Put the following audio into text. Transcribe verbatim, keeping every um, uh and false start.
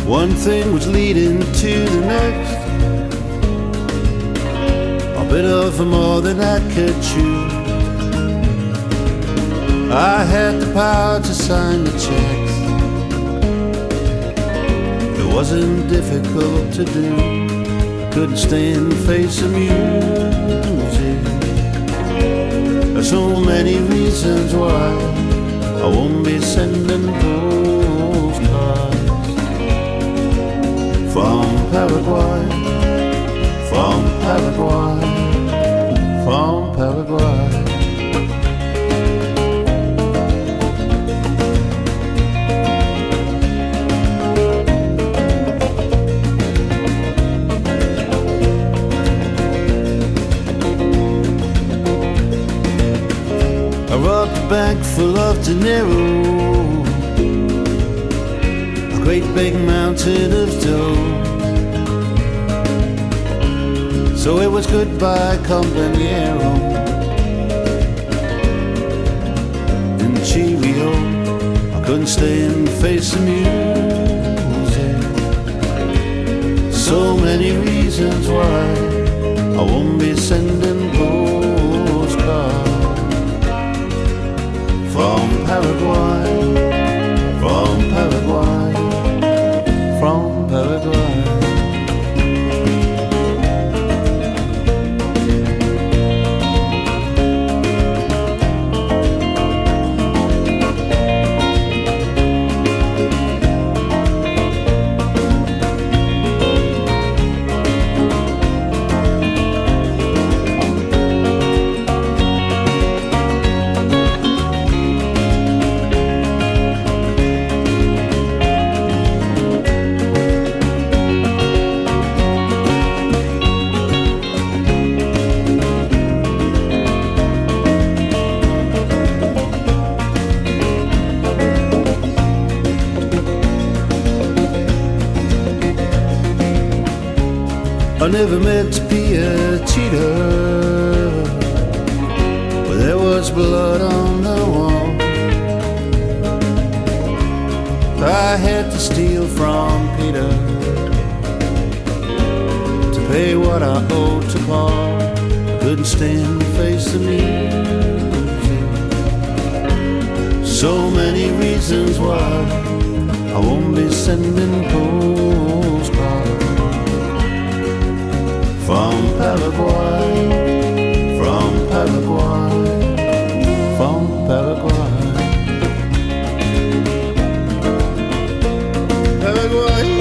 One thing was leading to the next, a bit of more than I could chew. I had the power to sign the checks. It wasn't difficult to do. I couldn't stand the face of music. There's so many reasons why I won't be sending postcards from Paraguay, from Paraguay, from Paraguay. I robbed a bank full of dinero, a great big mountain of dough. So it was goodbye, compañero, and cheerio. I couldn't stay and face the music. So many reasons why I won't be sending postcards from Paraguay, from Paraguay, from Paraguay. I never meant to be a cheater, but there was blood on the wall. I had to steal from Peter to pay what I owed to Paul. I couldn't stand to face the music. So many reasons why I won't be sending postcards from Paraguay, from Paraguay, from Paraguay, Paraguay.